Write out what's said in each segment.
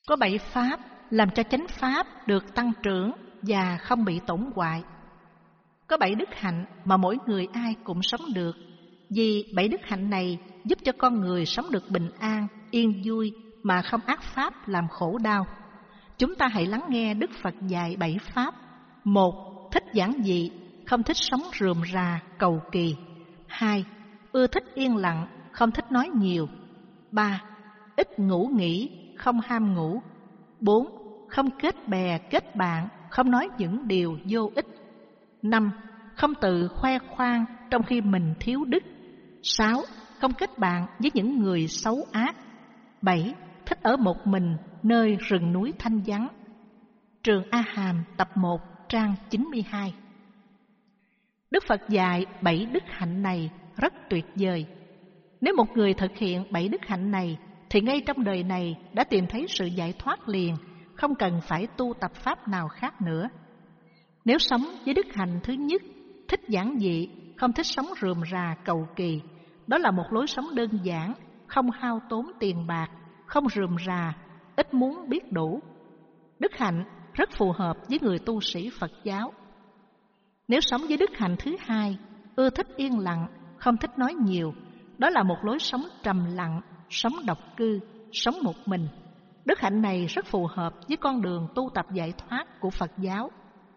Có 7 pháp làm cho chánh pháp được tăng trưởng và không bị tổn hoại. Có 7 đức hạnh mà mỗi người ai cũng sống được, vì 7 đức hạnh này giúp cho con người sống được bình an, yên vui mà không ác pháp làm khổ đau. Chúng ta hãy lắng nghe Đức Phật dạy 7 pháp. 1. Thích giản dị, không thích sống rườm rà, cầu kỳ. 2. Ưa thích yên lặng, không thích nói nhiều. 3. Ít ngủ nghỉ, không ham ngủ. 4. Không kết bè kết bạn, không nói những điều vô ích. 5. Không tự khoe khoang trong khi mình thiếu đức. 6. Không kết bạn với những người xấu ác. 7. Thích ở một mình nơi rừng núi thanh vắng. Trường A Hàm tập 1 trang 92. Đức Phật dạy 7 đức hạnh này rất tuyệt vời. Nếu một người thực hiện 7 đức hạnh này thì ngay trong đời này đã tìm thấy sự giải thoát liền, không cần phải tu tập pháp nào khác nữa. Nếu sống với đức hạnh thứ nhất, thích giản dị, không thích sống rườm rà cầu kỳ, đó là một lối sống đơn giản, không hao tốn tiền bạc, không rườm rà, ít muốn biết đủ. Đức hạnh rất phù hợp với người tu sĩ Phật giáo. Nếu sống với đức hạnh thứ hai, ưa thích yên lặng, không thích nói nhiều, đó là một lối sống trầm lặng, sống độc cư, sống một mình. Đức hạnh này rất phù hợp với con đường tu tập giải thoát của Phật giáo.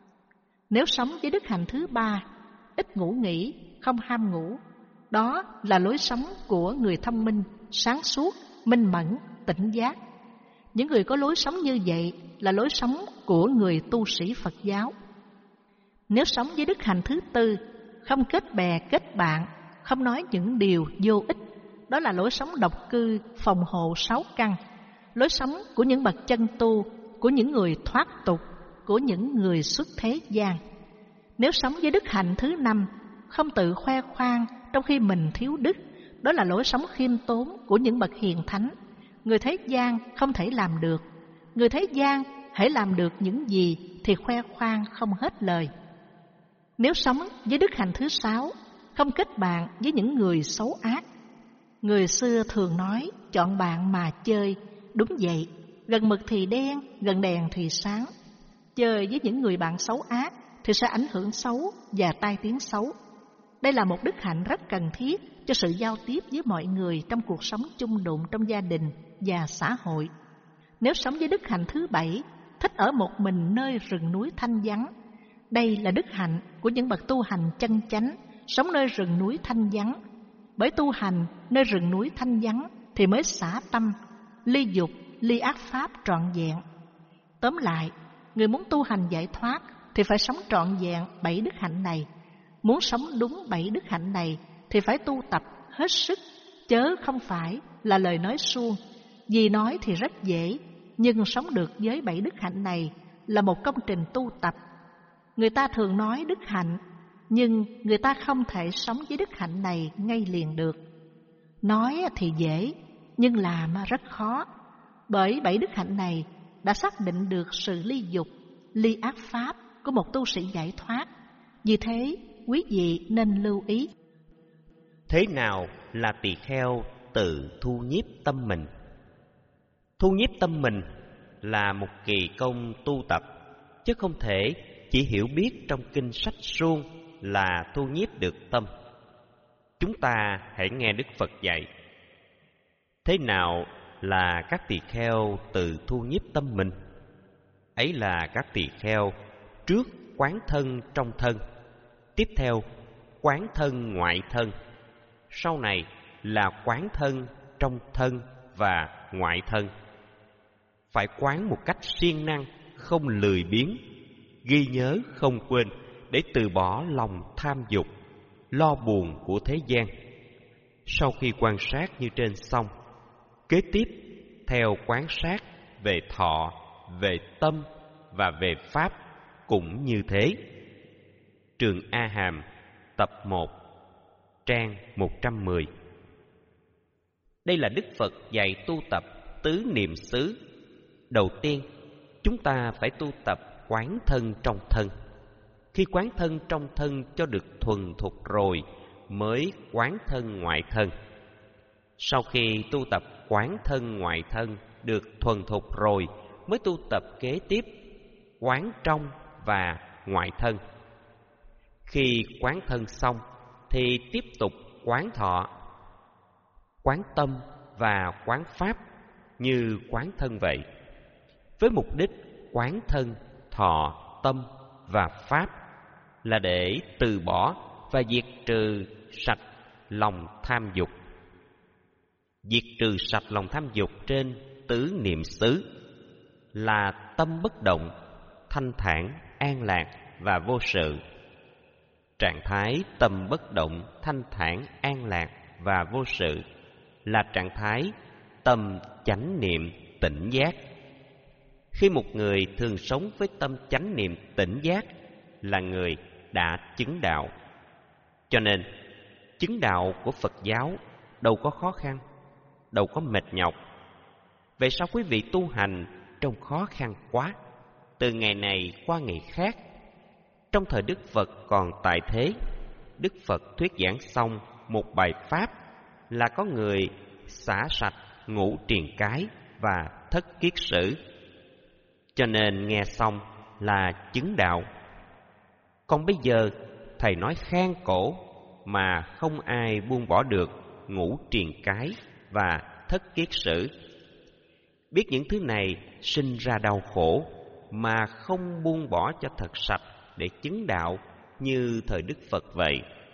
Nếu sống với đức hạnh thứ ba, ít ngủ nghỉ, không ham ngủ, đó là lối sống của người thông minh, sáng suốt, minh mẫn, tỉnh giác. Những người có lối sống như vậy là lối sống của người tu sĩ Phật giáo. Nếu sống với đức hạnh thứ tư, không kết bè kết bạn, không nói những điều vô ích, đó là lối sống độc cư, phòng hộ 6 căn, lối sống của những bậc chân tu, của những người thoát tục, của những người xuất thế gian. Nếu sống với đức hạnh thứ năm, không tự khoe khoang trong khi mình thiếu đức, đó là lối sống khiêm tốn của những bậc hiền thánh. Người thế gian không thể làm được. Người thế gian hãy làm được những gì thì khoe khoang không hết lời. Nếu sống với đức hạnh thứ sáu, không kết bạn với những người xấu ác. Người xưa thường nói chọn bạn mà chơi. Đúng vậy, gần mực thì đen, gần đèn thì sáng. Chơi với những người bạn xấu ác thì sẽ ảnh hưởng xấu và tai tiếng xấu. Đây là một đức hạnh rất cần thiết cho sự giao tiếp với mọi người trong cuộc sống chung đụng trong gia đình và xã hội. Nếu sống với đức hạnh thứ bảy, thích ở một mình nơi rừng núi thanh vắng. Đây là đức hạnh của những bậc tu hành chân chánh, sống nơi rừng núi thanh vắng. Bởi tu hành nơi rừng núi thanh vắng thì mới xả tâm, ly dục, ly ác pháp trọn vẹn. Tóm lại, người muốn tu hành giải thoát thì phải sống trọn vẹn 7 đức hạnh này. Muốn sống đúng 7 đức hạnh này thì phải tu tập hết sức, chớ không phải là lời nói suông. Vì nói thì rất dễ, nhưng sống được với 7 đức hạnh này là một công trình tu tập. Người ta thường nói đức hạnh, nhưng người ta không thể sống với đức hạnh này ngay liền được. Nói thì dễ, nhưng làm rất khó. Bởi 7 đức hạnh này đã xác định được sự ly dục, ly ác pháp của một tu sĩ giải thoát. Vì thế, quý vị nên lưu ý. Thế nào là tỳ kheo tự thu nhiếp tâm mình? Thu nhiếp tâm mình là một kỳ công tu tập, chứ không thể chỉ hiểu biết trong kinh sách suông là thu nhiếp được tâm. Chúng ta hãy nghe Đức Phật dạy. Thế nào là các tỳ kheo tự thu nhiếp tâm mình? Ấy là các tỳ kheo trước quán thân trong thân, tiếp theo quán thân ngoại thân, sau này là quán thân trong thân và ngoại thân. Phải quán một cách siêng năng, không lười biếng, ghi nhớ không quên để từ bỏ lòng tham dục, lo buồn của thế gian. Sau khi quan sát như trên xong, kế tiếp theo quan sát về thọ, về tâm và về pháp cũng như thế. Trường A Hàm tập 1 trang 110. Đây là Đức Phật dạy tu tập tứ niệm xứ. Đầu tiên, chúng ta phải tu tập quán thân trong thân. Khi quán thân trong thân cho được thuần thục rồi, mới quán thân ngoại thân. Sau khi tu tập quán thân ngoại thân được thuần thục rồi mới tu tập kế tiếp quán trong và ngoại thân. Khi quán thân xong thì tiếp tục quán thọ, quán tâm và quán pháp như quán thân vậy, với mục đích quán thân, thọ, tâm và pháp là để từ bỏ và diệt trừ sạch lòng tham dục. Diệt trừ sạch lòng tham dục trên tứ niệm xứ là tâm bất động, thanh thản, an lạc và vô sự. Trạng thái tâm bất động, thanh thản, an lạc và vô sự là trạng thái tâm chánh niệm tỉnh giác. Khi một người thường sống với tâm chánh niệm tỉnh giác là người đã chứng đạo. Cho nên, chứng đạo của Phật giáo đâu có khó khăn, đâu có mệt nhọc. Vậy sao quý vị tu hành trông khó khăn quá, từ ngày này qua ngày khác? Trong thời Đức Phật còn tại thế, Đức Phật thuyết giảng xong một bài pháp là có người xả sạch ngũ triền cái và thất kiết sử. Cho nên nghe xong là chứng đạo. Còn bây giờ thầy nói khang cổ mà không ai buông bỏ được ngũ triền cái và thất kiết sử. Biết những thứ này sinh ra đau khổ mà không buông bỏ cho thật sạch để chứng đạo như thời Đức Phật vậy.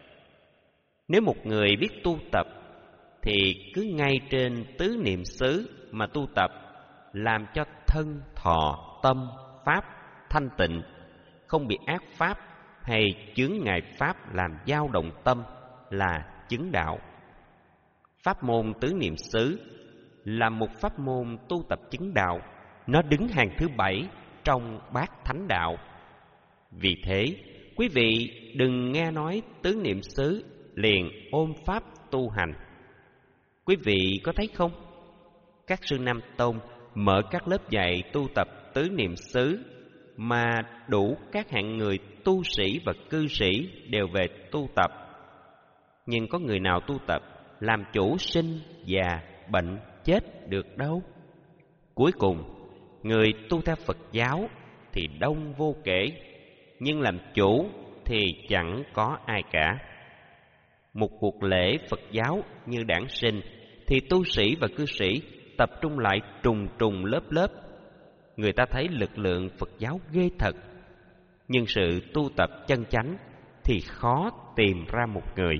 Nếu một người biết tu tập thì cứ ngay trên tứ niệm xứ mà tu tập, làm cho thân, thọ, tâm, pháp thanh tịnh, không bị ác pháp hay chướng ngại pháp làm dao động tâm là chứng đạo. Pháp môn tứ niệm xứ là một pháp môn tu tập chứng đạo, nó đứng hàng thứ 7 trong bát thánh đạo. Vì thế, quý vị đừng nghe nói tứ niệm xứ liền ôm pháp tu hành. Quý vị có thấy không? Các sư Nam Tông mở các lớp dạy tu tập tứ niệm xứ mà đủ các hạng người tu sĩ và cư sĩ đều về tu tập. Nhưng có người nào tu tập làm chủ sinh, già, bệnh, chết được đâu? Cuối cùng, người tu theo Phật giáo thì đông vô kể, nhưng làm chủ thì chẳng có ai cả. Một cuộc lễ Phật giáo như đản sinh thì tu sĩ và cư sĩ tập trung lại trùng trùng lớp lớp. Người ta thấy lực lượng Phật giáo ghê thật, nhưng sự tu tập chân chánh thì khó tìm ra một người.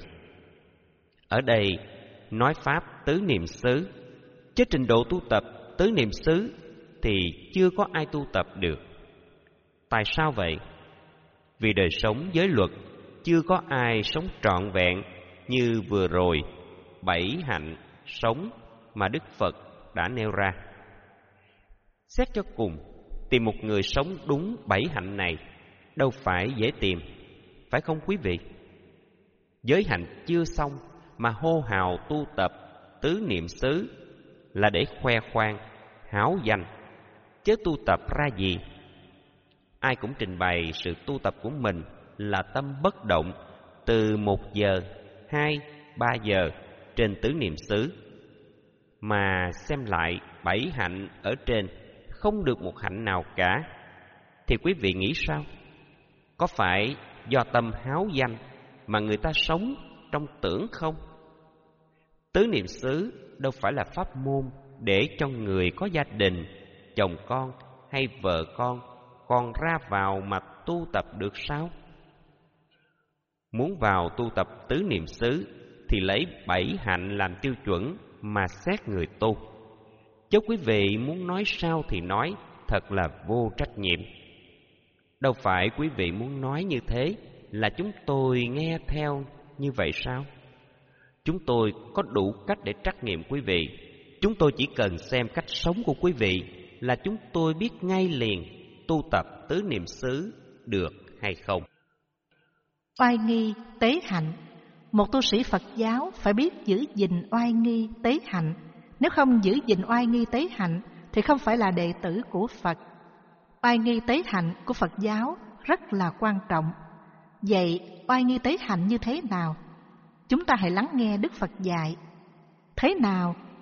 Ở đây nói pháp tứ niệm xứ, chứ trình độ tu tập tứ niệm xứ thì chưa có ai tu tập được. Tại sao vậy? Vì đời sống giới luật chưa có ai sống trọn vẹn như vừa rồi 7 hạnh sống mà Đức Phật đã nêu ra. Xét cho cùng, tìm một người sống đúng 7 hạnh này đâu phải dễ tìm, phải không quý vị? Giới hạnh chưa xong mà hô hào tu tập tứ niệm xứ là để khoe khoang, háo danh, chứ tu tập ra gì? Ai cũng trình bày sự tu tập của mình là tâm bất động từ 1 giờ, 2, 3 giờ trên tứ niệm xứ. Mà xem lại 7 hạnh ở trên không được một hạnh nào cả, thì quý vị nghĩ sao? Có phải do tâm háo danh mà người ta sống trong tưởng không? Tứ niệm xứ đâu phải là pháp môn để cho người có gia đình, chồng con hay vợ con còn ra vào mà tu tập được sao? Muốn vào tu tập tứ niệm xứ thì lấy 7 hạnh làm tiêu chuẩn mà xét người tu. Chứ quý vị muốn nói sao thì nói, thật là vô trách nhiệm. Đâu phải quý vị muốn nói như thế là chúng tôi nghe theo như vậy sao? Chúng tôi có đủ cách để trắc nghiệm quý vị. Chúng tôi chỉ cần xem cách sống của quý vị là chúng tôi biết ngay liền tu tập tứ niệm xứ được hay không. Oai nghi tế hạnh. Một tu sĩ Phật giáo phải biết giữ gìn oai nghi tế hạnh. Nếu không giữ gìn oai nghi tế hạnh thì không phải là đệ tử của Phật. Oai nghi tế hạnh của Phật giáo rất là quan trọng. Vậy oai nghi tế hạnh như thế nào? Chúng ta hãy lắng nghe Đức Phật dạy. Thế nào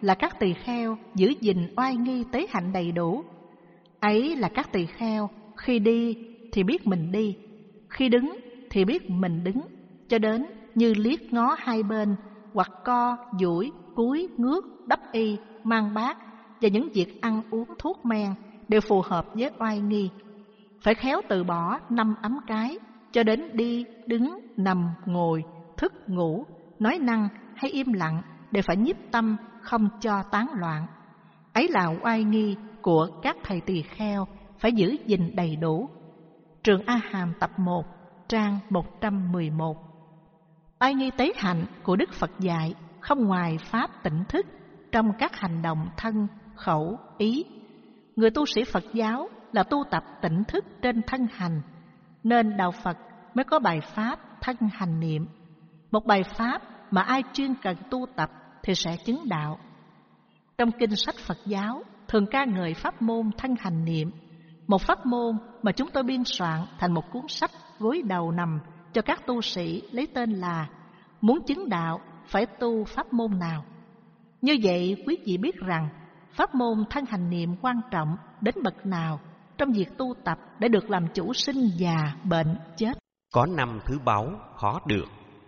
là các tỳ kheo giữ gìn oai nghi tế hạnh đầy đủ. Ấy là các tỳ kheo khi đi thì biết mình đi, khi đứng thì biết mình đứng, cho đến như liếc ngó hai bên, hoặc co, duỗi, cúi, ngước, đắp y, mang bát và những việc ăn uống thuốc men đều phù hợp với oai nghi. Phải khéo từ bỏ 5 ấm cái, cho đến đi, đứng, nằm, ngồi, thức, ngủ, nói năng hay im lặng đều phải nhiếp tâm, không cho tán loạn. Ấy là oai nghi của các thầy tỳ kheo phải giữ gìn đầy đủ. Trường A Hàm tập 1, trang 111. Oai nghi tế hạnh của Đức Phật dạy không ngoài pháp tỉnh thức trong các hành động thân, khẩu, ý. Người tu sĩ Phật giáo là tu tập tỉnh thức trên thân hành, nên Đạo Phật mới có bài pháp thân hành niệm. Một bài pháp mà ai chuyên cần tu tập thì sẽ chứng đạo. Trong kinh sách Phật giáo thường ca ngợi pháp môn thân hành niệm, một pháp môn mà chúng tôi biên soạn thành một cuốn sách gối đầu nằm cho các tu sĩ lấy tên là Muốn chứng đạo phải tu pháp môn nào. Như vậy quý vị biết rằng pháp môn thân hành niệm quan trọng đến bậc nào trong việc tu tập để được làm chủ sinh già, bệnh, chết. Có 5 thứ báu khó được.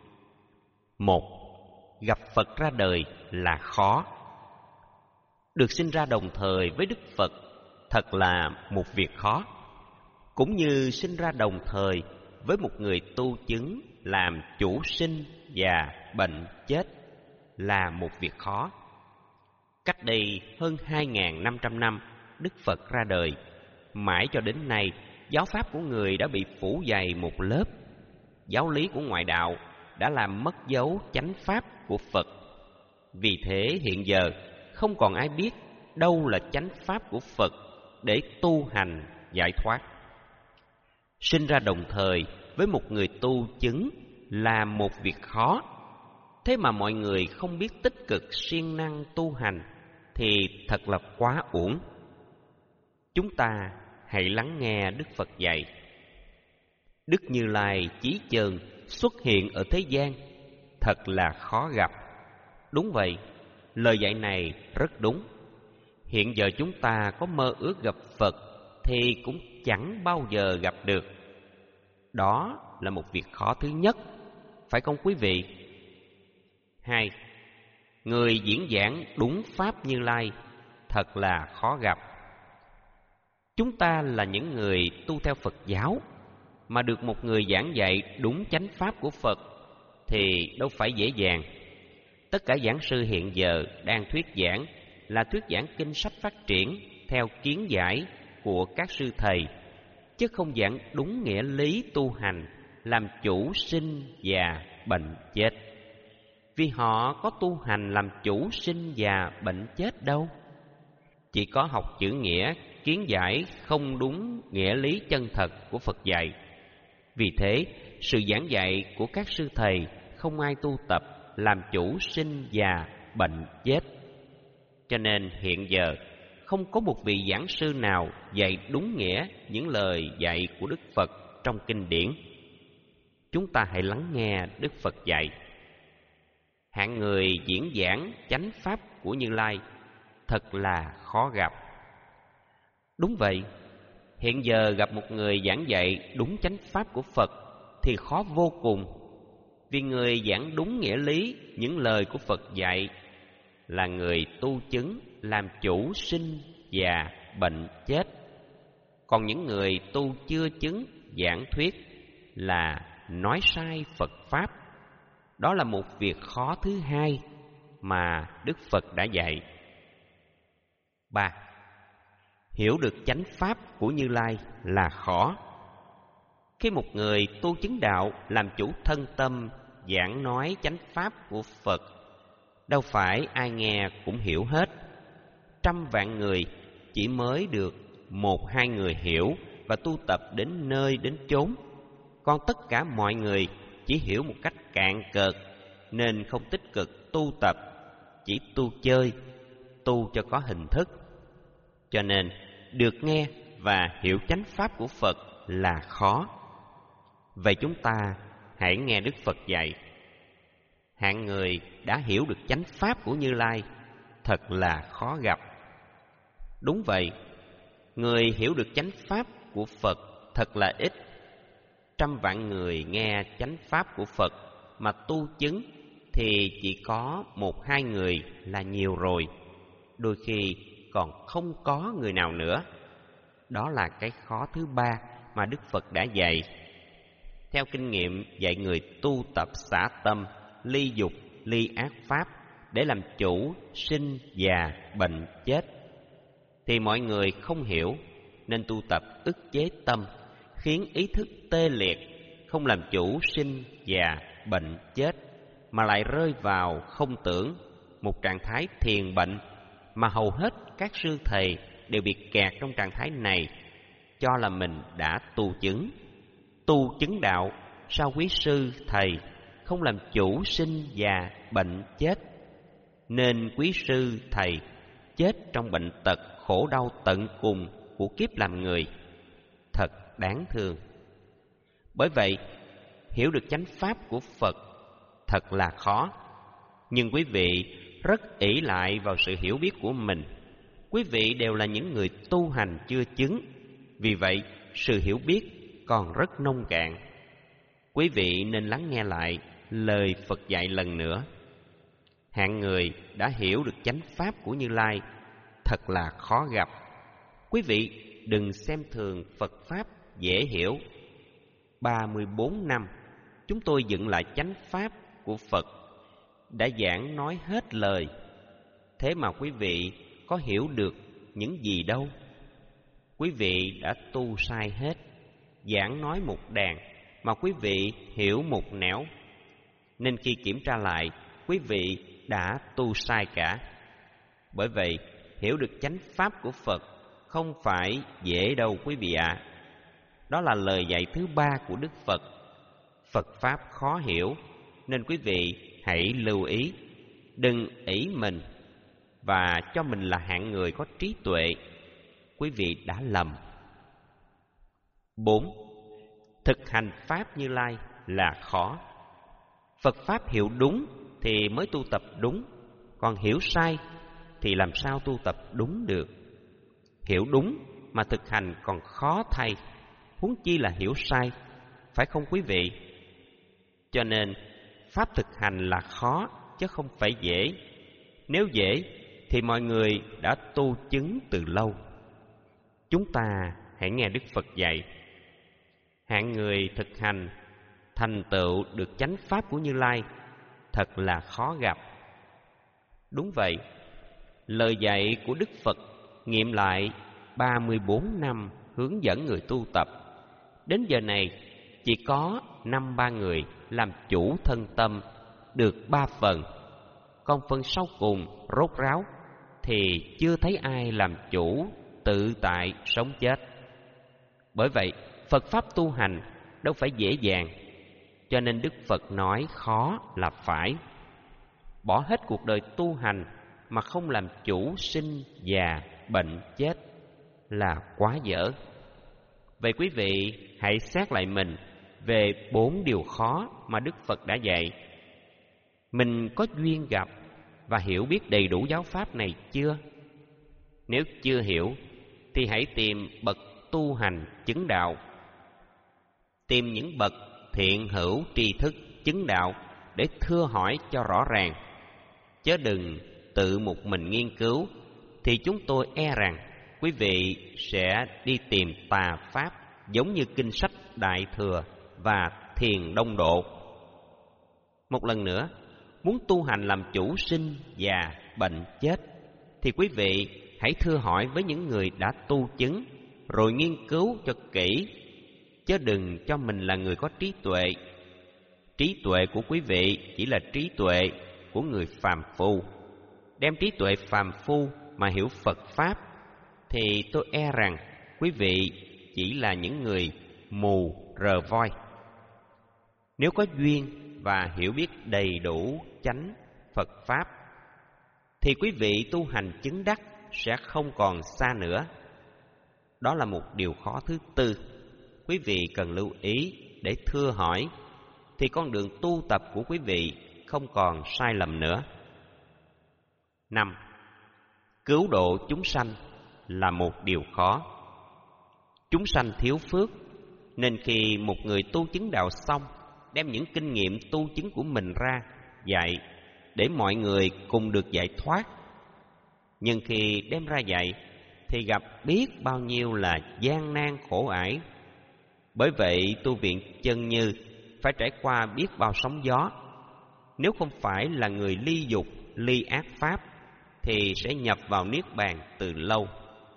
1. Gặp Phật ra đời là khó. Được sinh ra đồng thời với Đức Phật thật là một việc khó. Cũng như sinh ra đồng thời với một người tu chứng làm chủ sinh, già, bệnh, chết là một việc khó. Cách đây hơn 2.500 năm, Đức Phật ra đời. Mãi cho đến nay, giáo pháp của người đã bị phủ dày một lớp. Giáo lý của ngoại đạo đã làm mất dấu chánh pháp của Phật. Vì thế hiện giờ không còn ai biết đâu là chánh pháp của Phật để tu hành giải thoát. Sinh ra đồng thời với một người tu chứng là một việc khó. Thế mà mọi người không biết tích cực siêng năng tu hành thì thật là quá uổng. Chúng ta hãy lắng nghe Đức Phật dạy. Đức Như Lai chí chơn xuất hiện ở thế gian thật là khó gặp. Đúng vậy, lời dạy này rất đúng. Hiện giờ chúng ta có mơ ước gặp Phật thì cũng chẳng bao giờ gặp được. Đó là một việc khó thứ nhất, phải không quý vị? 2. Người diễn giảng đúng pháp Như Lai thật là khó gặp. Chúng ta là những người tu theo Phật giáo, mà được một người giảng dạy đúng chánh pháp của Phật thì đâu phải dễ dàng. Tất cả giảng sư hiện giờ đang thuyết giảng là thuyết giảng kinh sách phát triển theo kiến giải của các sư thầy, chứ không giảng đúng nghĩa lý tu hành, làm chủ sinh, già, bệnh, chết. Vì họ có tu hành làm chủ sinh, già, bệnh, chết đâu. Chỉ có học chữ nghĩa, kiến giải không đúng nghĩa lý chân thật của Phật dạy. Vì thế, sự giảng dạy của các sư thầy không ai tu tập làm chủ sinh, già, bệnh, chết. Cho nên hiện giờ không có một vị giảng sư nào dạy đúng nghĩa những lời dạy của Đức Phật trong kinh điển. Chúng ta hãy lắng nghe Đức Phật dạy. Hạng người diễn giảng chánh pháp của Như Lai thật là khó gặp. Đúng vậy, hiện giờ gặp một người giảng dạy đúng chánh pháp của Phật thì khó vô cùng. Vì người giảng đúng nghĩa lý những lời của Phật dạy là người tu chứng làm chủ sinh, già, bệnh, chết. Còn những người tu chưa chứng giảng thuyết là nói sai Phật pháp. Đó là một việc khó thứ hai mà Đức Phật đã dạy. 3. Hiểu được chánh pháp của Như Lai là khó. Khi một người tu chứng đạo làm chủ thân tâm giảng nói chánh pháp của Phật, đâu phải ai nghe cũng hiểu hết. 100 vạn người chỉ mới được 1-2 người hiểu và tu tập đến nơi đến chốn. Còn tất cả mọi người chỉ hiểu một cách cạn cợt nên không tích cực tu tập, chỉ tu chơi, tu cho có hình thức. Cho nên được nghe và hiểu chánh pháp của Phật là khó. Vậy chúng ta hãy nghe Đức Phật dạy. Hạng người đã hiểu được chánh pháp của Như Lai thật là khó gặp. Đúng vậy, người hiểu được chánh pháp của Phật thật là ít. Trăm vạn người nghe chánh pháp của Phật mà tu chứng thì chỉ có 1-2 người là nhiều rồi. Đôi khi còn không có người nào nữa. Đó là cái khó thứ ba mà Đức Phật đã dạy. Theo kinh nghiệm dạy người tu tập xả tâm, ly dục, ly ác pháp để làm chủ sinh, già, bệnh, chết, thì mọi người không hiểu nên tu tập ức chế tâm, khiến ý thức tê liệt, không làm chủ sinh, già, bệnh, chết, mà lại rơi vào không tưởng, một trạng thái thiền bệnh mà hầu hết các sư thầy đều bị kẹt trong trạng thái này, cho là mình đã tu chứng. Tu chứng đạo, sao quý sư thầy không làm chủ sinh, già, bệnh, chết, nên quý sư thầy chết trong bệnh tật khổ đau tận cùng của kiếp làm người. Thật đáng thương. Bởi vậy, hiểu được chánh pháp của Phật thật là khó. Nhưng quý vị rất ỷ lại vào sự hiểu biết của mình. Quý vị đều là những người tu hành chưa chứng, vì vậy sự hiểu biết còn rất nông cạn. Quý vị nên lắng nghe lại lời Phật dạy lần nữa. Hạng người đã hiểu được chánh pháp của Như Lai thật là khó gặp. Quý vị đừng xem thường Phật pháp dễ hiểu. 34 năm chúng tôi dựng lại chánh pháp của Phật, đã giảng nói hết lời. Thế mà quý vị có hiểu được những gì đâu. Quý vị đã tu sai hết. Giảng nói một đàn mà quý vị hiểu một nẻo. Nên khi kiểm tra lại, quý vị đã tu sai cả. Bởi vậy, hiểu được chánh pháp của Phật không phải dễ đâu quý vị ạ. Đó là lời dạy thứ ba của Đức Phật. Phật pháp khó hiểu, nên quý vị hãy lưu ý, đừng ỷ mình và cho mình là hạng người có trí tuệ. Quý vị đã lầm. 4. Thực hành pháp Như Lai là khó. Phật pháp hiểu đúng thì mới tu tập đúng, còn hiểu sai thì làm sao tu tập đúng được. Hiểu đúng mà thực hành còn khó thay, huống chi là hiểu sai, phải không quý vị? Cho nên pháp thực hành là khó chứ không phải dễ. Nếu dễ thì mọi người đã tu chứng từ lâu. Chúng ta hãy nghe Đức Phật dạy. Hạng người thực hành thành tựu được chánh pháp của Như Lai thật là khó gặp. Đúng vậy, lời dạy của Đức Phật nghiệm lại 34 năm hướng dẫn người tu tập. Đến giờ này chỉ có 5-3 người làm chủ thân tâm được 3 phần, còn phần sau cùng rốt ráo thì chưa thấy ai làm chủ tự tại sống chết. Bởi vậy Phật pháp tu hành đâu phải dễ dàng, cho nên Đức Phật nói khó là phải. Bỏ hết cuộc đời tu hành mà không làm chủ sinh, già, bệnh, chết là quá dở. Vậy quý vị hãy xét lại mình về 4 điều khó mà Đức Phật đã dạy. Mình có duyên gặp và hiểu biết đầy đủ giáo pháp này chưa? Nếu chưa hiểu thì hãy tìm bậc tu hành chứng đạo. Tìm những bậc thiện hữu tri thức chứng đạo để thưa hỏi cho rõ ràng, chớ đừng tự một mình nghiên cứu, thì chúng tôi e rằng quý vị sẽ đi tìm tà pháp giống như kinh sách Đại Thừa và Thiền Đông Độ. Một lần nữa, muốn tu hành làm chủ sinh, già, bệnh, chết thì quý vị hãy thưa hỏi với những người đã tu chứng, rồi nghiên cứu cho kỹ, chớ đừng cho mình là người có trí tuệ. Trí tuệ của quý vị chỉ là trí tuệ của người phàm phu. Đem trí tuệ phàm phu mà hiểu Phật pháp thì tôi e rằng quý vị chỉ là những người mù rờ voi. Nếu có duyên và hiểu biết đầy đủ chánh Phật pháp thì quý vị tu hành chứng đắc sẽ không còn xa nữa. Đó là một điều khó thứ tư. Quý vị cần lưu ý để thưa hỏi, thì con đường tu tập của quý vị không còn sai lầm nữa. 5. Cứu độ chúng sanh là một điều khó. Chúng sanh thiếu phước, nên khi một người tu chứng đạo xong, đem những kinh nghiệm tu chứng của mình ra dạy để mọi người cùng được giải thoát. Nhưng khi đem ra dạy thì gặp biết bao nhiêu là gian nan khổ ải. Bởi vậy tu viện Chân Như phải trải qua biết bao sóng gió. Nếu không phải là người ly dục, ly ác pháp thì sẽ nhập vào niết bàn từ lâu.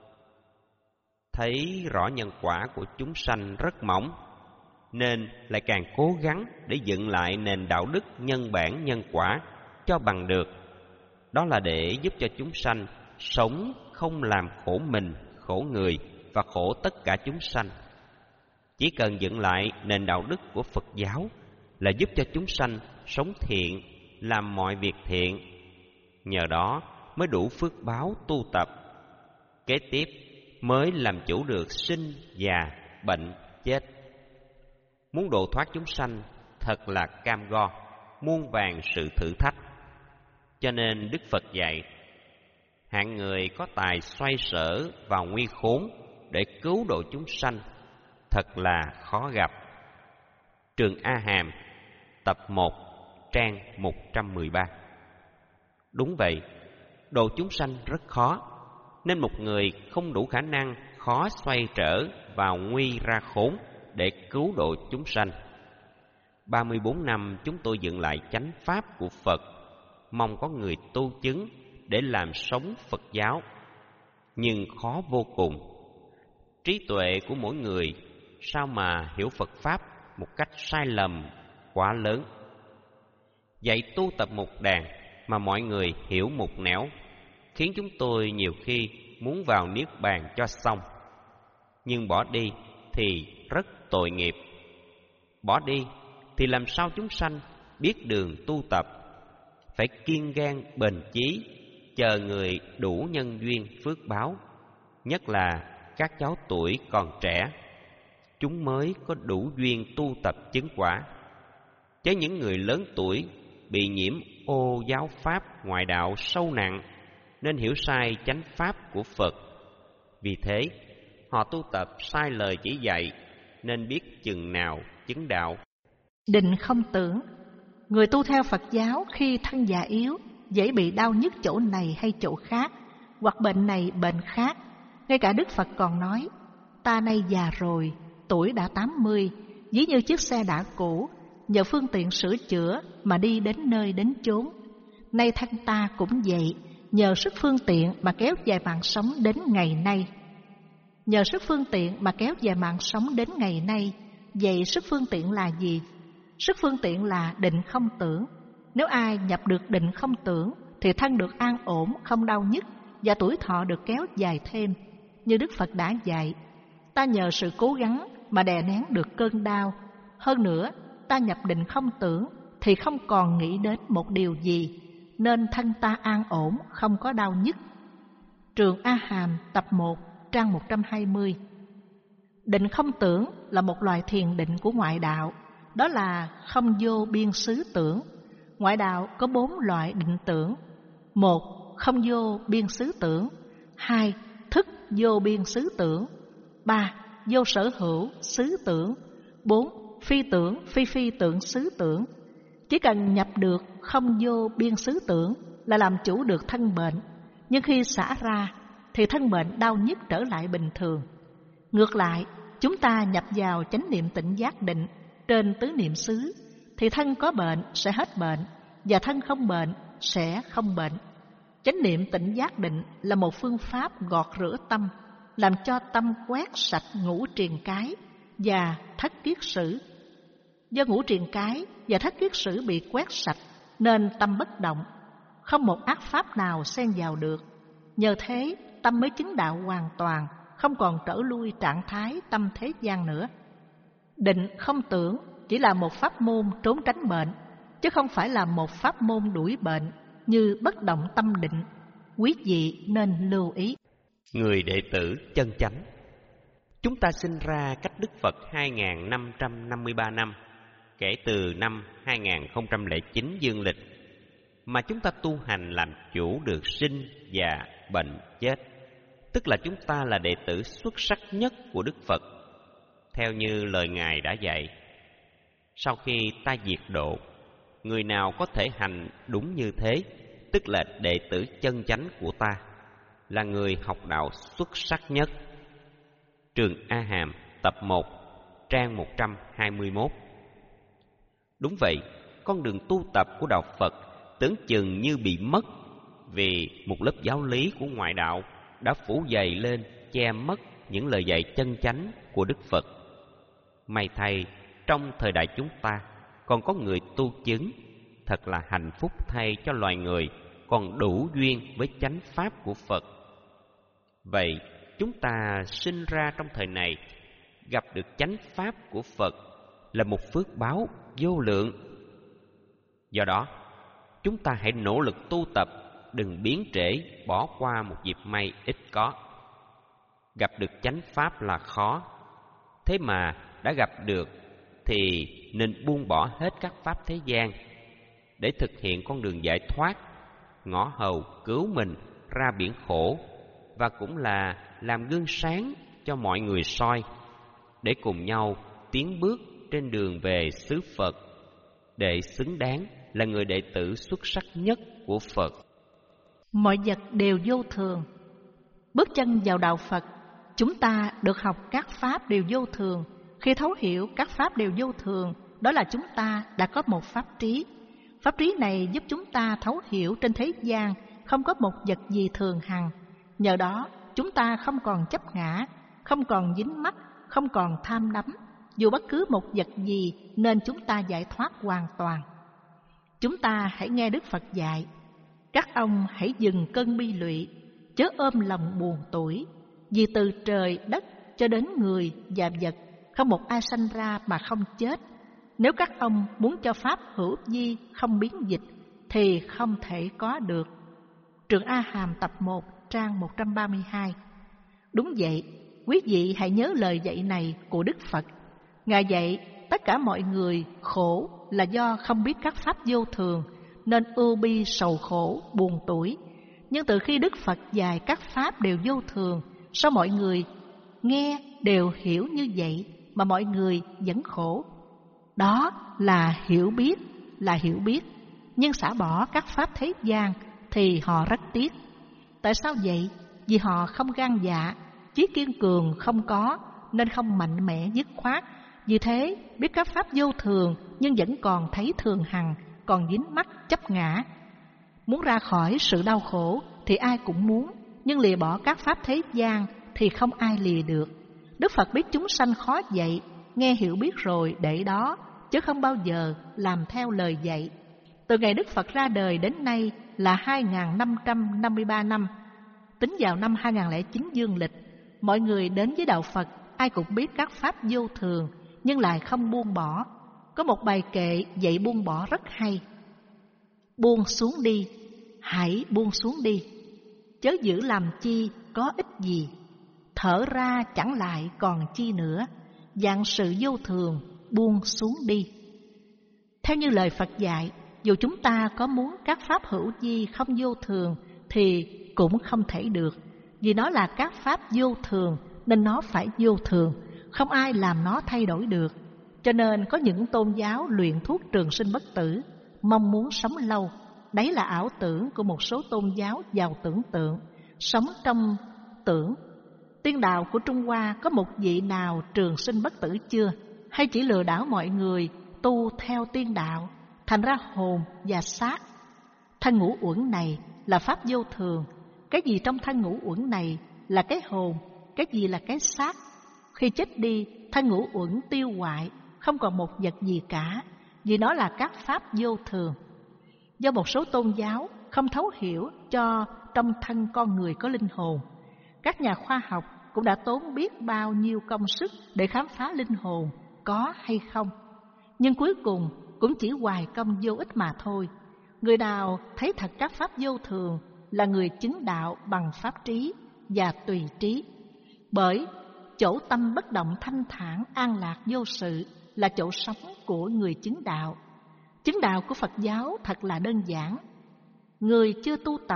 Thấy rõ nhân quả của chúng sanh rất mỏng, nên lại càng cố gắng để dựng lại nền đạo đức nhân bản nhân quả cho bằng được. Đó là để giúp cho chúng sanh sống không làm khổ mình, khổ người và khổ tất cả chúng sanh. Chỉ cần dựng lại nền đạo đức của Phật giáo là giúp cho chúng sanh sống thiện, làm mọi việc thiện. Nhờ đó mới đủ phước báo tu tập. Kế tiếp mới làm chủ được sinh, già, bệnh, chết. Muốn độ thoát chúng sanh thật là cam go, muôn vàn sự thử thách. Cho nên Đức Phật dạy, hạng người có tài xoay sở vào nguy khốn để cứu độ chúng sanh thật là khó gặp. Trường A Hàm, tập 1, trang 113. Đúng vậy, độ chúng sanh rất khó, nên một người không đủ khả năng khó xoay trở vào nguy ra khốn để cứu độ chúng sanh. 34 năm chúng tôi dựng lại chánh pháp của Phật, mong có người tu chứng để làm sống Phật giáo. Nhưng khó vô cùng. Trí tuệ của mỗi người sao mà hiểu Phật Pháp một cách sai lầm quá lớn. Dạy tu tập một đàn mà mọi người hiểu một nẻo, khiến chúng tôi nhiều khi muốn vào niết bàn cho xong. Nhưng bỏ đi thì rất tội nghiệp. Bỏ đi thì làm sao chúng sanh biết đường tu tập? Phải kiên gan bền chí, chờ người đủ nhân duyên phước báo. Nhất là các cháu tuổi còn trẻ, chúng mới có đủ duyên tu tập chứng quả. Chứ những người lớn tuổi bị nhiễm ô giáo pháp ngoại đạo sâu nặng, nên hiểu sai chánh pháp của Phật. Vì thế họ tu tập sai lời chỉ dạy, nên biết chừng nào chứng đạo. Định không tưởng. Người tu theo Phật giáo khi thân già yếu, dễ bị đau nhức chỗ này hay chỗ khác, hoặc bệnh này bệnh khác. Ngay cả Đức Phật còn nói, ta nay già rồi, tuổi đã 80, ví như chiếc xe đã cũ, nhờ phương tiện sửa chữa mà đi đến nơi đến chốn. Nay thân ta cũng vậy, nhờ sức phương tiện mà kéo dài mạng sống đến ngày nay. Nhờ sức phương tiện mà kéo dài mạng sống đến ngày nay. Vậy sức phương tiện là gì? Sức phương tiện là định không tưởng. Nếu ai nhập được định không tưởng thì thân được an ổn, không đau nhức, và tuổi thọ được kéo dài thêm. Như Đức Phật đã dạy, ta nhờ sự cố gắng mà đè nén được cơn đau. Hơn nữa, ta nhập định không tưởng thì không còn nghĩ đến một điều gì, nên thân ta an ổn, không có đau nhức. Trường A Hàm, tập 1, trang 120. Định không tưởng là một loại thiền định của ngoại đạo, đó là không vô biên xứ tưởng. Ngoại đạo có 4 loại định tưởng. 1. Không vô biên xứ tưởng. 2. Thức vô biên xứ tưởng. 3. Vô sở hữu xứ tưởng. 4. Phi tưởng phi phi tưởng xứ tưởng. Chỉ cần nhập được không vô biên xứ tưởng là làm chủ được thân bệnh. Nhưng khi xả ra thì thân bệnh đau nhức trở lại bình thường. Ngược lại, chúng ta nhập vào chánh niệm tỉnh giác định trên tứ niệm xứ thì thân có bệnh sẽ hết bệnh, và thân không bệnh sẽ không bệnh. Chánh niệm tỉnh giác định là một phương pháp gọt rửa tâm, làm cho tâm quét sạch ngũ triền cái và thất kiết sử. Do ngũ triền cái và thất kiết sử bị quét sạch nên tâm bất động, không một ác pháp nào xen vào được. Nhờ thế tâm mới chứng đạo hoàn toàn, không còn trở lui trạng thái tâm thế gian nữa. Định không tưởng chỉ là một pháp môn trốn tránh bệnh, chứ không phải là một pháp môn đuổi bệnh như bất động tâm định. Quý vị nên lưu ý. Người đệ tử chân chánh. Chúng ta sinh ra cách Đức Phật 2553 năm, kể từ năm 2009 dương lịch, mà chúng ta tu hành làm chủ được sinh, già, bệnh, chết. Tức là chúng ta là đệ tử xuất sắc nhất của Đức Phật, theo như lời Ngài đã dạy. Sau khi ta diệt độ, người nào có thể hành đúng như thế, tức là đệ tử chân chánh của ta, là người học đạo xuất sắc nhất. Trường A Hàm, tập 1, trang 121. Đúng vậy, con đường tu tập của đạo Phật tưởng chừng như bị mất vì một lớp giáo lý của ngoại đạo đã phủ dày lên che mất những lời dạy chân chánh của Đức Phật. May thay, trong thời đại chúng ta còn có người tu chứng, thật là hạnh phúc thay cho loài người còn đủ duyên với chánh pháp của Phật. Vậy, chúng ta sinh ra trong thời này, gặp được chánh pháp của Phật là một phước báo vô lượng. Do đó, chúng ta hãy nỗ lực tu tập, đừng biến trễ, bỏ qua một dịp may ít có. Gặp được chánh pháp là khó, thế mà đã gặp được thì nên buông bỏ hết các pháp thế gian để thực hiện con đường giải thoát, ngõ hầu cứu mình ra biển khổ, và cũng là làm gương sáng cho mọi người soi, để cùng nhau tiến bước trên đường về xứ Phật, để xứng đáng là người đệ tử xuất sắc nhất của Phật. Mọi vật đều vô thường. Bước chân vào đạo Phật, chúng ta được học các pháp đều vô thường. Khi thấu hiểu các pháp đều vô thường, đó là chúng ta đã có một pháp trí. Pháp trí này giúp chúng ta thấu hiểu trên thế gian không có một vật gì thường hằng. Nhờ đó, chúng ta không còn chấp ngã, không còn dính mắc, không còn tham đắm dù bất cứ một vật gì, nên chúng ta giải thoát hoàn toàn. Chúng ta hãy nghe Đức Phật dạy: các ông hãy dừng cơn bi lụy, chớ ôm lòng buồn tủi, vì từ trời đất cho đến người và vật, không một ai sanh ra mà không chết. Nếu các ông muốn cho pháp hữu vi không biến dịch thì không thể có được. Trường A Hàm tập 1, trang 132. Đúng vậy, quý vị hãy nhớ lời dạy này của Đức Phật. Ngài dạy tất cả mọi người khổ là do không biết các pháp vô thường, nên ưu bi sầu khổ buồn tủi. Nhưng từ khi Đức Phật dạy các pháp đều vô thường, sao mọi người nghe đều hiểu như vậy mà mọi người vẫn khổ? Đó là hiểu biết, nhưng xả bỏ các pháp thế gian thì họ rất tiếc. Tại sao vậy? Vì họ không gan dạ, chí kiên cường không có, nên không mạnh mẽ dứt khoát. Vì thế, biết các pháp vô thường nhưng vẫn còn thấy thường hằng, còn dính mắc chấp ngã. Muốn ra khỏi sự đau khổ thì ai cũng muốn, nhưng lìa bỏ các pháp thế gian thì không ai lìa được. Đức Phật biết chúng sanh khó dạy, nghe hiểu biết rồi để đó, chứ không bao giờ làm theo lời dạy. Từ ngày Đức Phật ra đời đến nay là 2553 năm, tính vào năm 2009 dương lịch. Mọi người đến với đạo Phật, ai cũng biết các pháp vô thường, nhưng lại không buông bỏ. Có một bài kệ dạy buông bỏ rất hay: buông xuống đi, hãy buông xuống đi, chớ giữ làm chi có ích gì, thở ra chẳng lại còn chi nữa, vạn sự vô thường buông xuống đi. Theo như lời Phật dạy, dù chúng ta có muốn các pháp hữu vi không vô thường thì cũng không thể được, vì nó là các pháp vô thường nên nó phải vô thường, không ai làm nó thay đổi được. Cho nên có những tôn giáo luyện thuốc trường sinh bất tử, mong muốn sống lâu. Đấy là ảo tưởng của một số tôn giáo giàu tưởng tượng, sống trong tưởng. Tiên đạo của Trung Hoa có một vị nào trường sinh bất tử chưa? Hay chỉ lừa đảo mọi người tu theo tiên đạo, thành ra hồn và xác? Thân ngũ uẩn này là pháp vô thường. Cái gì trong thân ngũ uẩn này là cái hồn, cái gì là cái xác. Khi chết đi, thân ngũ uẩn tiêu hoại, không còn một vật gì cả, vì nó là các pháp vô thường. Do một số tôn giáo không thấu hiểu cho trong thân con người có linh hồn, các nhà khoa học cũng đã tốn biết bao nhiêu công sức để khám phá linh hồn có hay không. Nhưng cuối cùng cũng chỉ hoài công vô ích mà thôi. Người nào thấy thật các pháp vô thường là người chứng đạo bằng pháp trí và tùy trí. Bởi chỗ tâm bất động thanh thản an lạc vô sự là chỗ sống của người chứng đạo. Chứng đạo của Phật giáo thật là đơn giản. Người chưa tu tập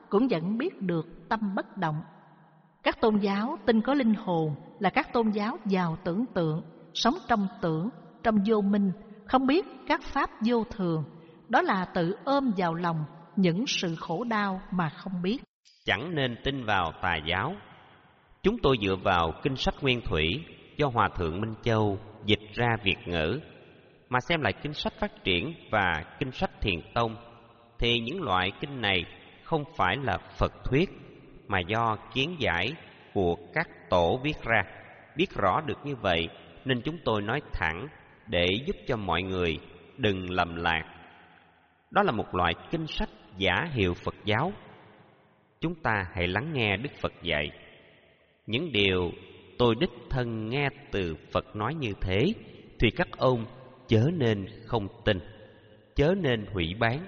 cũng vẫn biết được tâm bất động. Các tôn giáo tin có linh hồn là các tôn giáo giàu tưởng tượng, sống trong tưởng, trong vô minh, không biết các pháp vô thường. Đó là tự ôm vào lòng những sự khổ đau mà không biết. Chẳng nên tin vào tà giáo. Chúng tôi dựa vào kinh sách Nguyên Thủy do Hòa Thượng Minh Châu dịch ra Việt ngữ, mà xem lại kinh sách Phát Triển và kinh sách Thiền Tông, thì những loại kinh này không phải là Phật thuyết, mà do kiến giải của các tổ viết ra. Biết rõ được như vậy nên chúng tôi nói thẳng để giúp cho mọi người đừng lầm lạc. Đó là một loại kinh sách giả hiệu Phật giáo. Chúng ta hãy lắng nghe Đức Phật dạy. Những điều tôi đích thân nghe từ Phật nói như thế, thì các ông chớ nên không tin, chớ nên hủy bán.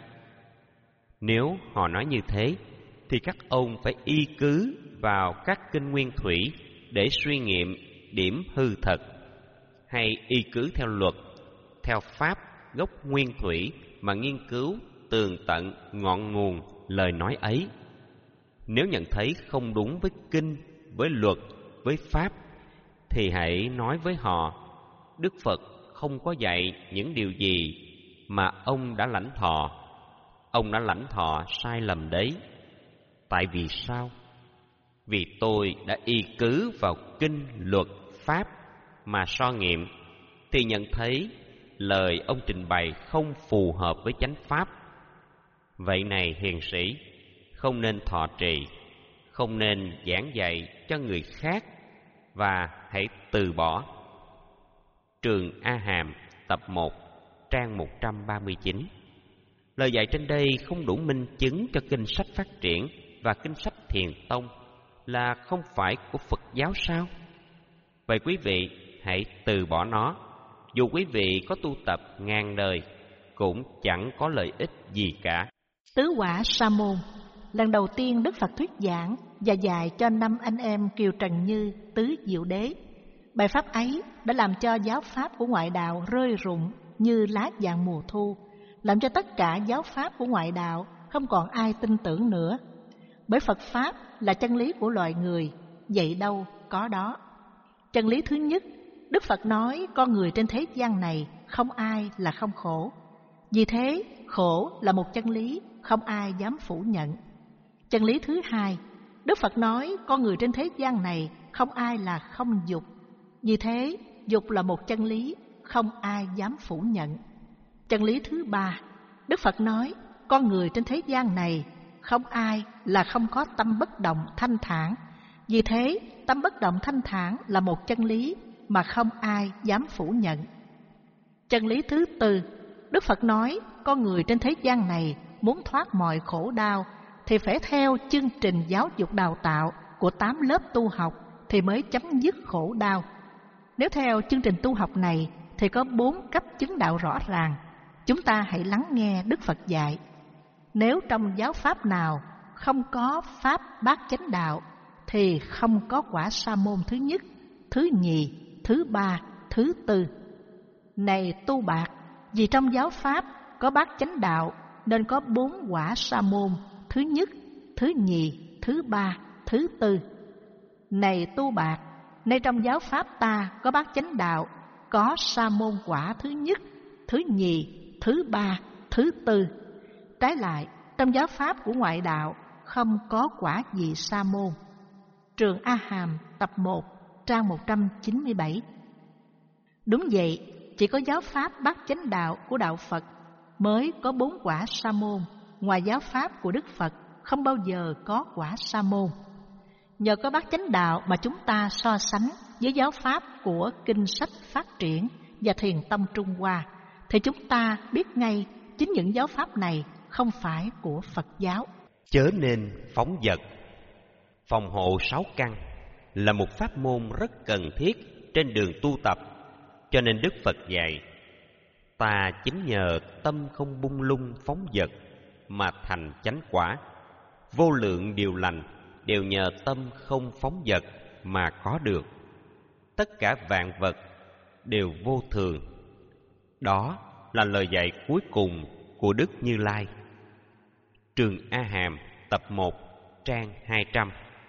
Nếu họ nói như thế, thì các ông phải y cứ vào các kinh Nguyên Thủy để suy nghiệm điểm hư thật, hay y cứ theo luật, theo pháp gốc Nguyên Thủy mà nghiên cứu tường tận ngọn nguồn lời nói ấy. Nếu nhận thấy không đúng với kinh, với luật, với pháp, thì hãy nói với họ: Đức Phật không có dạy những điều gì mà ông đã lãnh thọ. Ông đã lãnh thọ sai lầm đấy. Tại vì sao? Vì tôi đã y cứ vào kinh, luật, pháp mà so nghiệm, thì nhận thấy lời ông trình bày không phù hợp với chánh pháp. Vậy này hiền sĩ, không nên thọ trì, không nên giảng dạy cho người khác, và hãy từ bỏ. Trường A Hàm, tập 1, trang 139. Lời dạy trên đây không đủ minh chứng cho kinh sách Phát Triển và kinh sách Thiền Tông là không phải của Phật giáo sao? Vậy quý vị hãy từ bỏ nó. Dù quý vị có tu tập ngàn đời, cũng chẳng có lợi ích gì cả. Tứ quả sa môn. Lần đầu tiên Đức Phật thuyết giảng và dạy cho 5 anh em Kiều Trần Như, Tứ Diệu Đế. Bài pháp ấy đã làm cho giáo pháp của ngoại đạo rơi rụng như lá vàng mùa thu, làm cho tất cả giáo pháp của ngoại đạo không còn ai tin tưởng nữa. Bởi Phật pháp là chân lý của loài người, vậy đâu có đó. Chân lý thứ nhất, Đức Phật nói con người trên thế gian này không ai là không khổ. Vì thế, khổ là một chân lý không ai dám phủ nhận. Chân lý thứ hai, Đức Phật nói con người trên thế gian này không ai là không dục. Vì thế, dục là một chân lý không ai dám phủ nhận. Chân lý thứ ba, Đức Phật nói con người trên thế gian này không ai là không có tâm bất động thanh thản. Vì thế, tâm bất động thanh thản là một chân lý mà không ai dám phủ nhận. Chân lý thứ tư, Đức Phật nói con người trên thế gian này muốn thoát mọi khổ đau thì phải theo chương trình giáo dục đào tạo của 8 lớp tu học thì mới chấm dứt khổ đau. Nếu theo chương trình tu học này thì có 4 cấp chứng đạo rõ ràng. Chúng ta hãy lắng nghe Đức Phật dạy. Nếu trong giáo pháp nào không có pháp bát chánh đạo thì không có quả sa môn thứ nhất, thứ nhì, thứ ba, thứ tư. Này tu bạc, vì trong giáo pháp có bát chánh đạo nên có 4 quả sa môn, thứ nhất, thứ nhì, thứ ba, thứ tư. Này tu bạc, nay trong giáo pháp ta có bát chánh đạo, có sa môn quả thứ nhất, thứ nhì, thứ ba, thứ tư. Trái lại, trong giáo pháp của ngoại đạo không có quả gì sa môn. Trường A Hàm, tập 1, trang 197. Đúng vậy, chỉ có giáo pháp bát chánh đạo của đạo Phật mới có 4 quả sa môn. Ngoài giáo pháp của Đức Phật không bao giờ có quả sa môn. Nhờ có bát chánh đạo mà chúng ta so sánh với giáo pháp của kinh sách Phát Triển và Thiền Tông Trung Hoa, thì chúng ta biết ngay chính những giáo pháp này không phải của Phật giáo. Chớ nên phóng dật. Phòng hộ 6 căn là một pháp môn rất cần thiết trên đường tu tập. Cho nên Đức Phật dạy, ta chính nhờ tâm không bung lung phóng dật mà thành chánh quả. Vô lượng điều lành đều nhờ tâm không phóng dật mà có được. Tất cả vạn vật đều vô thường. Đó là lời dạy cuối cùng của Đức Như Lai. Trường A Hàm, tập 1, trang 200.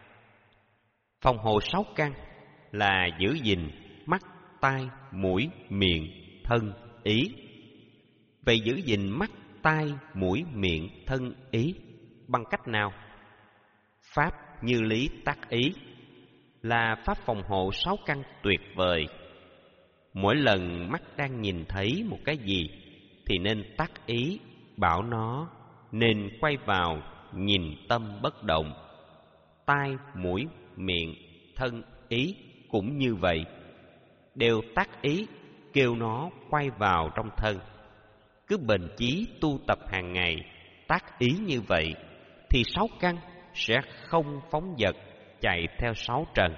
Phòng hộ 6 căn là giữ gìn mắt, tai, mũi, miệng, thân, ý. Vậy giữ gìn mắt, tai, mũi, miệng, thân, ý bằng cách nào? Pháp Như Lý Tác Ý là pháp phòng hộ 6 căn tuyệt vời. Mỗi lần mắt đang nhìn thấy một cái gì thì nên tác ý bảo nó nên quay vào nhìn tâm bất động. Tai, mũi, miệng, thân, ý cũng như vậy, đều tác ý kêu nó quay vào trong thân. Cứ bền chí tu tập hàng ngày tác ý như vậy thì 6 căn sẽ không phóng dật chạy theo 6 trần.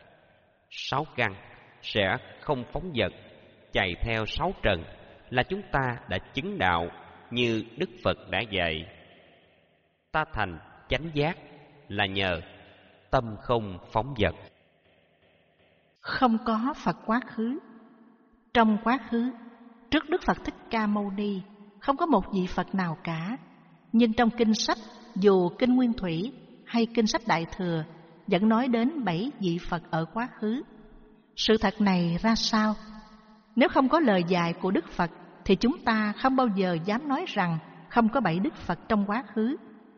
6 căn sẽ không phóng dật chạy theo 6 trần là chúng ta đã chứng đạo như Đức Phật đã dạy. Ta thành chánh giác là nhờ tâm không phóng dật. Không có Phật quá khứ. Trong quá khứ, trước Đức Phật Thích Ca Mâu Ni, không có một vị Phật nào cả. Nhưng trong kinh sách, dù kinh Nguyên Thủy hay kinh sách Đại Thừa, vẫn nói đến 7 vị Phật ở quá khứ. Sự thật này ra sao? Nếu không có lời dạy của Đức Phật, thì chúng ta không bao giờ dám nói rằng không có 7 Đức Phật trong quá khứ.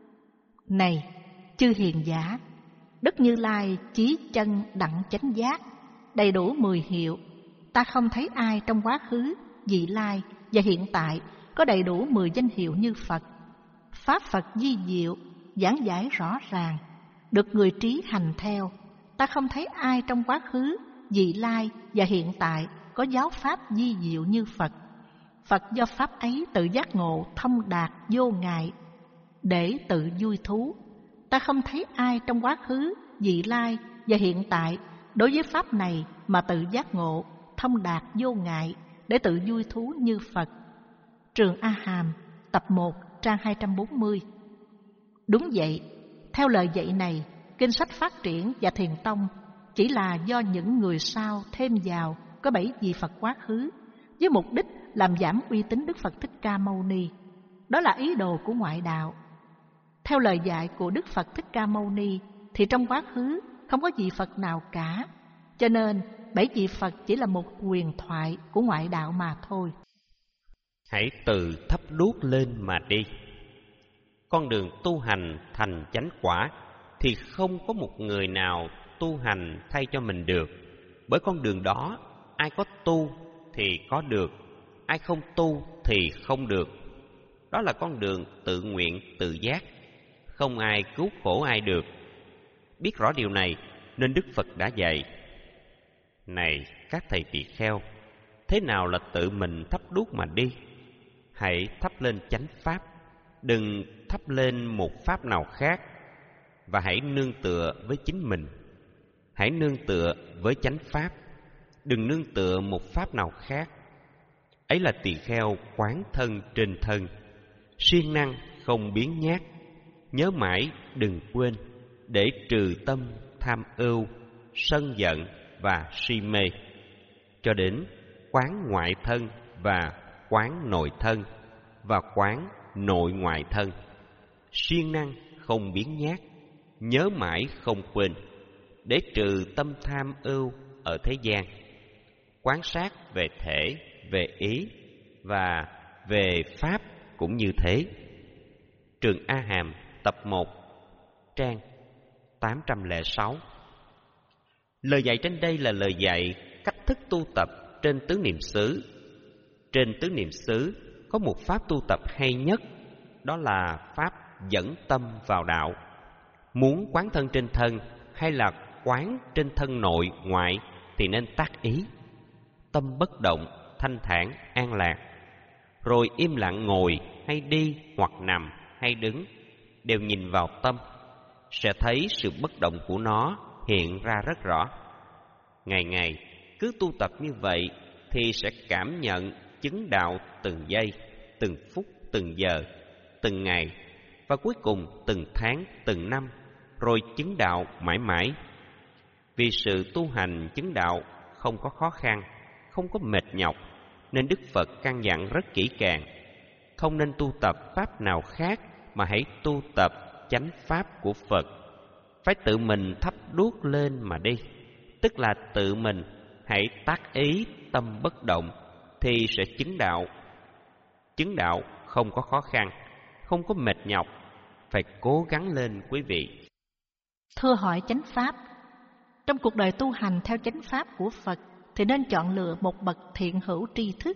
Này, chư hiền giả, Đức Như Lai chí chân đẳng chánh giác, đầy đủ 10 hiệu. Ta không thấy ai trong quá khứ, vị lai và hiện tại có đầy đủ 10 danh hiệu như Phật. Pháp Phật di diệu, giảng giải rõ ràng, được người trí hành theo. Ta không thấy ai trong quá khứ, vị lai và hiện tại có giáo pháp di diệu như Phật. Phật do pháp ấy tự giác ngộ, thông đạt, vô ngại, để tự vui thú. Ta không thấy ai trong quá khứ, vị lai và hiện tại đối với pháp này mà tự giác ngộ, thông đạt, vô ngại, để tự vui thú như Phật. Trường A Hàm, tập 1, trang 240. Đúng vậy, theo lời dạy này, kinh sách Phát Triển và Thiền Tông chỉ là do những người sau thêm vào có 7 vị Phật quá khứ, với mục đích làm giảm uy tín Đức Phật Thích Ca Mâu Ni. Đó là ý đồ của ngoại đạo. Theo lời dạy của Đức Phật Thích Ca Mâu Ni thì trong quá khứ không có vị Phật nào cả, cho nên 7 vị Phật chỉ là một huyền thoại của ngoại đạo mà thôi. Hãy từ thấp đuốc lên mà đi. Con đường tu hành thành chánh quả thì không có một người nào tu hành thay cho mình được. Bởi con đường đó, ai có tu thì có được, ai không tu thì không được. Đó là con đường tự nguyện tự giác, không ai cứu khổ ai được. Biết rõ điều này nên Đức Phật đã dạy: này các thầy tỳ kheo, thế nào là tự mình thắp đuốc mà đi? Hãy thắp lên chánh pháp, đừng thắp lên một pháp nào khác, và hãy nương tựa với chính mình. Hãy nương tựa với chánh pháp, đừng nương tựa một pháp nào khác. Ấy là tỳ kheo quán thân trên thân, siêng năng không biếng nhác, nhớ mãi đừng quên, để trừ tâm tham ưu, sân giận và si mê, cho đến quán ngoại thân và quán nội thân và quán nội ngoại thân. Siêng năng không biếng nhác, nhớ mãi không quên, để trừ tâm tham ưu ở thế gian. Quán sát về thể, về ý và về pháp cũng như thế. Trường A Hàm, tập 1, trang 806. Lời dạy trên đây là lời dạy cách thức tu tập trên tứ niệm xứ. Trên tứ niệm xứ có một pháp tu tập hay nhất, đó là pháp dẫn tâm vào đạo. Muốn quán thân trên thân hay là quán trên thân nội ngoại thì nên tác ý. Tâm bất động, thanh thản, an lạc. Rồi im lặng ngồi hay đi hoặc nằm hay đứng, đều nhìn vào tâm, sẽ thấy sự bất động của nó hiện ra rất rõ. Ngày ngày cứ tu tập như vậy thì sẽ cảm nhận chứng đạo từng giây, từng phút, từng giờ, từng ngày, và cuối cùng từng tháng, từng năm, rồi chứng đạo mãi mãi. Vì sự tu hành chứng đạo không có khó khăn, không có mệt nhọc, nên Đức Phật căn dặn rất kỹ càng: không nên tu tập pháp nào khác, mà hãy tu tập chánh pháp của Phật phải tự mình thắp đuốc lên mà đi. Tức là tự mình hãy tác ý tâm bất động thì sẽ chứng đạo. Chứng đạo không có khó khăn, không có mệt nhọc, phải cố gắng lên quý vị. Thưa hỏi chánh pháp, trong cuộc đời tu hành theo chánh pháp của Phật thì nên chọn lựa một bậc thiện hữu tri thức.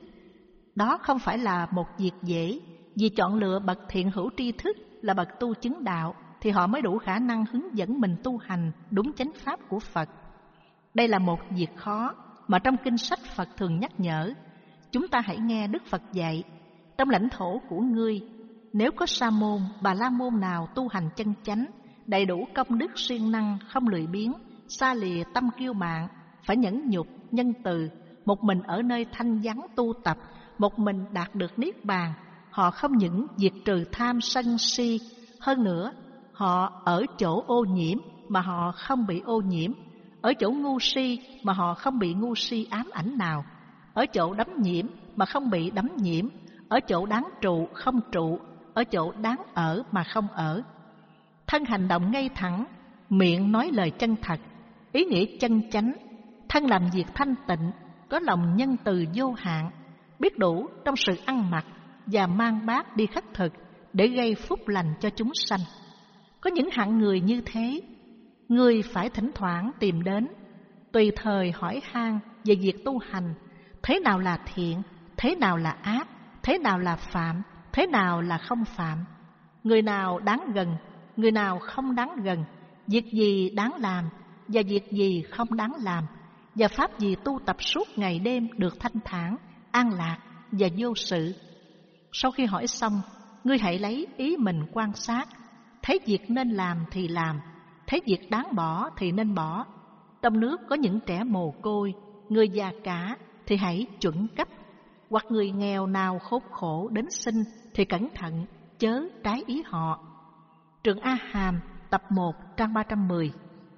Đó không phải là một việc dễ, vì chọn lựa bậc thiện hữu tri thức là bậc tu chứng đạo thì họ mới đủ khả năng hướng dẫn mình tu hành đúng chánh pháp của Phật. Đây là một việc khó mà trong kinh sách Phật thường nhắc nhở. Chúng ta hãy nghe Đức Phật dạy, trong lãnh thổ của ngươi, nếu có sa môn, bà la môn nào tu hành chân chánh, đầy đủ công đức siêng năng, không lười biếng, xa lìa tâm kiêu mạn, phải nhẫn nhục, nhân từ, một mình ở nơi thanh vắng tu tập, một mình đạt được niết bàn, họ không những diệt trừ tham sân si, hơn nữa họ ở chỗ ô nhiễm mà họ không bị ô nhiễm, ở chỗ ngu si mà họ không bị ngu si ám ảnh nào, ở chỗ đắm nhiễm mà không bị đắm nhiễm, ở chỗ đáng trụ không trụ, ở chỗ đáng ở mà không ở. Thân hành động ngay thẳng, miệng nói lời chân thật, ý nghĩa chân chánh, thân làm việc thanh tịnh, có lòng nhân từ vô hạn, biết đủ trong sự ăn mặc và mang bát đi khất thực để gây phúc lành cho chúng sanh. Có những hạng người như thế, người phải thỉnh thoảng tìm đến, tùy thời hỏi han về việc tu hành, thế nào là thiện, thế nào là ác, thế nào là phạm, thế nào là không phạm, người nào đáng gần, người nào không đáng gần, việc gì đáng làm và việc gì không đáng làm, và pháp gì tu tập suốt ngày đêm được thanh thản, an lạc và vô sự. Sau khi hỏi xong, ngươi hãy lấy ý mình quan sát, thấy việc nên làm thì làm, thấy việc đáng bỏ thì nên bỏ. Trong nước có những trẻ mồ côi, người già cả thì hãy chuẩn cấp, hoặc người nghèo nào khốn khổ đến sinh thì cẩn thận, chớ trái ý họ. Trường A Hàm, tập 1, trang 310.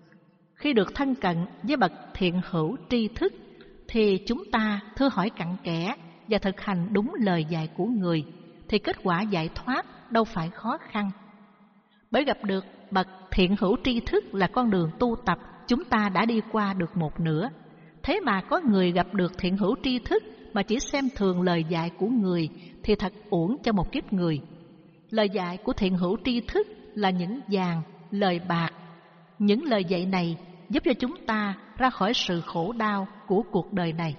Khi được thân cận với bậc thiện hữu tri thức thì chúng ta thưa hỏi cặn kẽ và thực hành đúng lời dạy của người thì kết quả giải thoát đâu phải khó khăn. Bởi gặp được bậc thiện hữu tri thức là con đường tu tập chúng ta đã đi qua được một nửa. Thế mà có người gặp được thiện hữu tri thức mà chỉ xem thường lời dạy của người thì thật uổng cho một kiếp người. Lời dạy của thiện hữu tri thức là những vàng, lời bạc. Những lời dạy này giúp cho chúng ta ra khỏi sự khổ đau của cuộc đời này.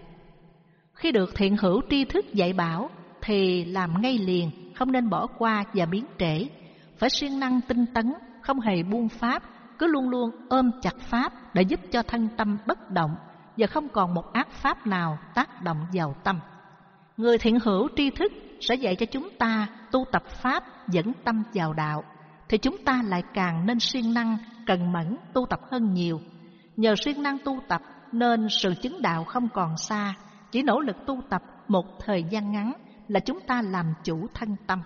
Khi được thiện hữu tri thức dạy bảo thì làm ngay liền, không nên bỏ qua và biến trễ. Phải siêng năng tinh tấn, không hề buông pháp, cứ luôn luôn ôm chặt pháp để giúp cho thân tâm bất động và không còn một ác pháp nào tác động vào tâm. Người thiện hữu tri thức sẽ dạy cho chúng ta tu tập pháp dẫn tâm vào đạo, thì chúng ta lại càng nên siêng năng, cần mẫn tu tập hơn nhiều. Nhờ siêng năng tu tập nên sự chứng đạo không còn xa, chỉ nỗ lực tu tập một thời gian ngắn là chúng ta làm chủ thân tâm.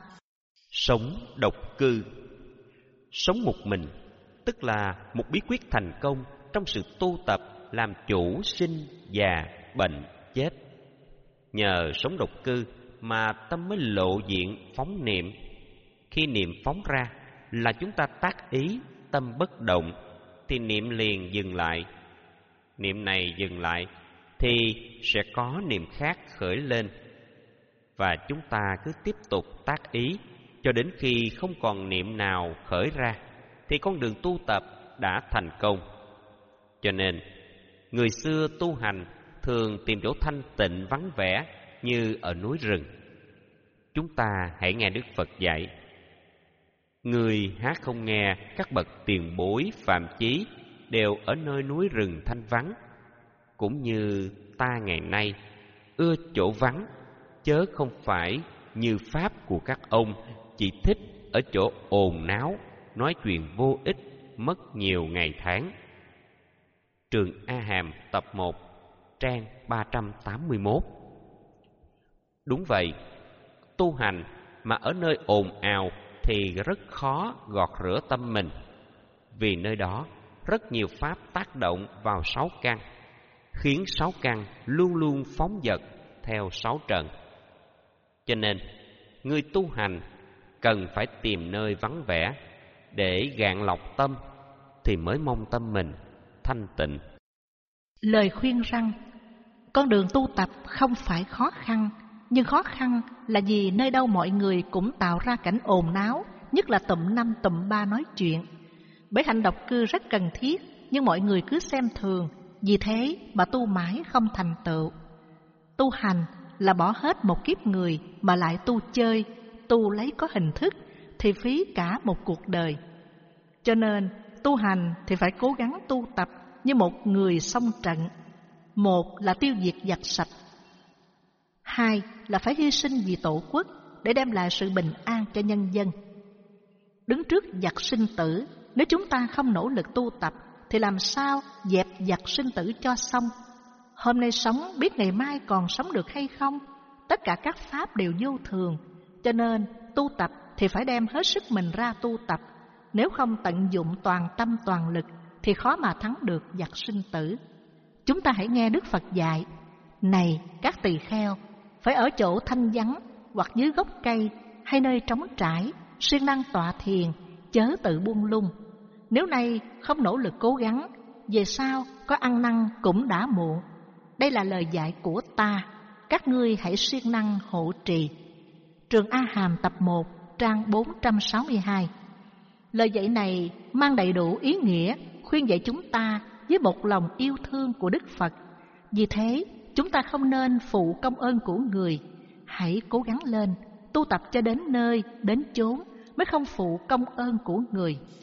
Sống độc cư. Sống một mình tức là một bí quyết thành công trong sự tu tập làm chủ sinh, già, bệnh, chết. Nhờ sống độc cư mà tâm mới lộ diện phóng niệm. Khi niệm phóng ra là chúng ta tác ý, tâm bất động thì niệm liền dừng lại. Niệm này dừng lại thì sẽ có niệm khác khởi lên, và chúng ta cứ tiếp tục tác ý cho đến khi không còn niệm nào khởi ra thì con đường tu tập đã thành công. Cho nên người xưa tu hành thường tìm chỗ thanh tịnh vắng vẻ như ở núi rừng. Chúng ta hãy nghe Đức Phật dạy: người há không nghe các bậc tiền bối phạm chí đều ở nơi núi rừng thanh vắng, cũng như ta ngày nay ưa chỗ vắng, chớ không phải như pháp của các ông chỉ thích ở chỗ ồn náo, nói chuyện vô ích, mất nhiều ngày tháng. Trường A Hàm tập 1, trang 381. Đúng vậy, tu hành mà ở nơi ồn ào thì rất khó gọt rửa tâm mình, vì nơi đó rất nhiều pháp tác động vào sáu căn, khiến sáu căn luôn luôn phóng dật theo sáu trần. Cho nên người tu hành cần phải tìm nơi vắng vẻ để gạn lọc tâm, thì mới mong tâm mình thanh tịnh. Lời khuyên rằng, con đường tu tập không phải khó khăn, nhưng khó khăn là vì nơi đâu mọi người cũng tạo ra cảnh ồn náo, nhất là tụm năm tụm ba nói chuyện. Bởi hạnh độc cư rất cần thiết, nhưng mọi người cứ xem thường, vì thế mà tu mãi không thành tựu. Tu hành là bỏ hết một kiếp người mà lại tu chơi, tu lấy có hình thức, thì phí cả một cuộc đời. Cho nên tu hành thì phải cố gắng tu tập như một người xông trận. Một là tiêu diệt giặc sạch, hai là phải hy sinh vì tổ quốc để đem lại sự bình an cho nhân dân. Đứng trước giặc sinh tử, nếu chúng ta không nỗ lực tu tập thì làm sao dẹp giặc sinh tử cho xong? Hôm nay sống biết ngày mai còn sống được hay không? Tất cả các pháp đều vô thường, cho nên tu tập thì phải đem hết sức mình ra tu tập. Nếu không tận dụng toàn tâm toàn lực thì khó mà thắng được giặc sinh tử. Chúng ta hãy nghe Đức Phật dạy: này các tỳ kheo, phải ở chỗ thanh vắng hoặc dưới gốc cây hay nơi trống trải, siêng năng tọa thiền, chớ tự buông lung. Nếu nay không nỗ lực cố gắng, về sau có ăn năn cũng đã muộn. Đây là lời dạy của ta, các ngươi hãy siêng năng hộ trì. Trường A Hàm tập 1, trang 462. Lời dạy này mang đầy đủ ý nghĩa, khuyên dạy chúng ta với một lòng yêu thương của Đức Phật. Vì thế, chúng ta không nên phụ công ơn của người. Hãy cố gắng lên, tu tập cho đến nơi, đến chốn, mới không phụ công ơn của người.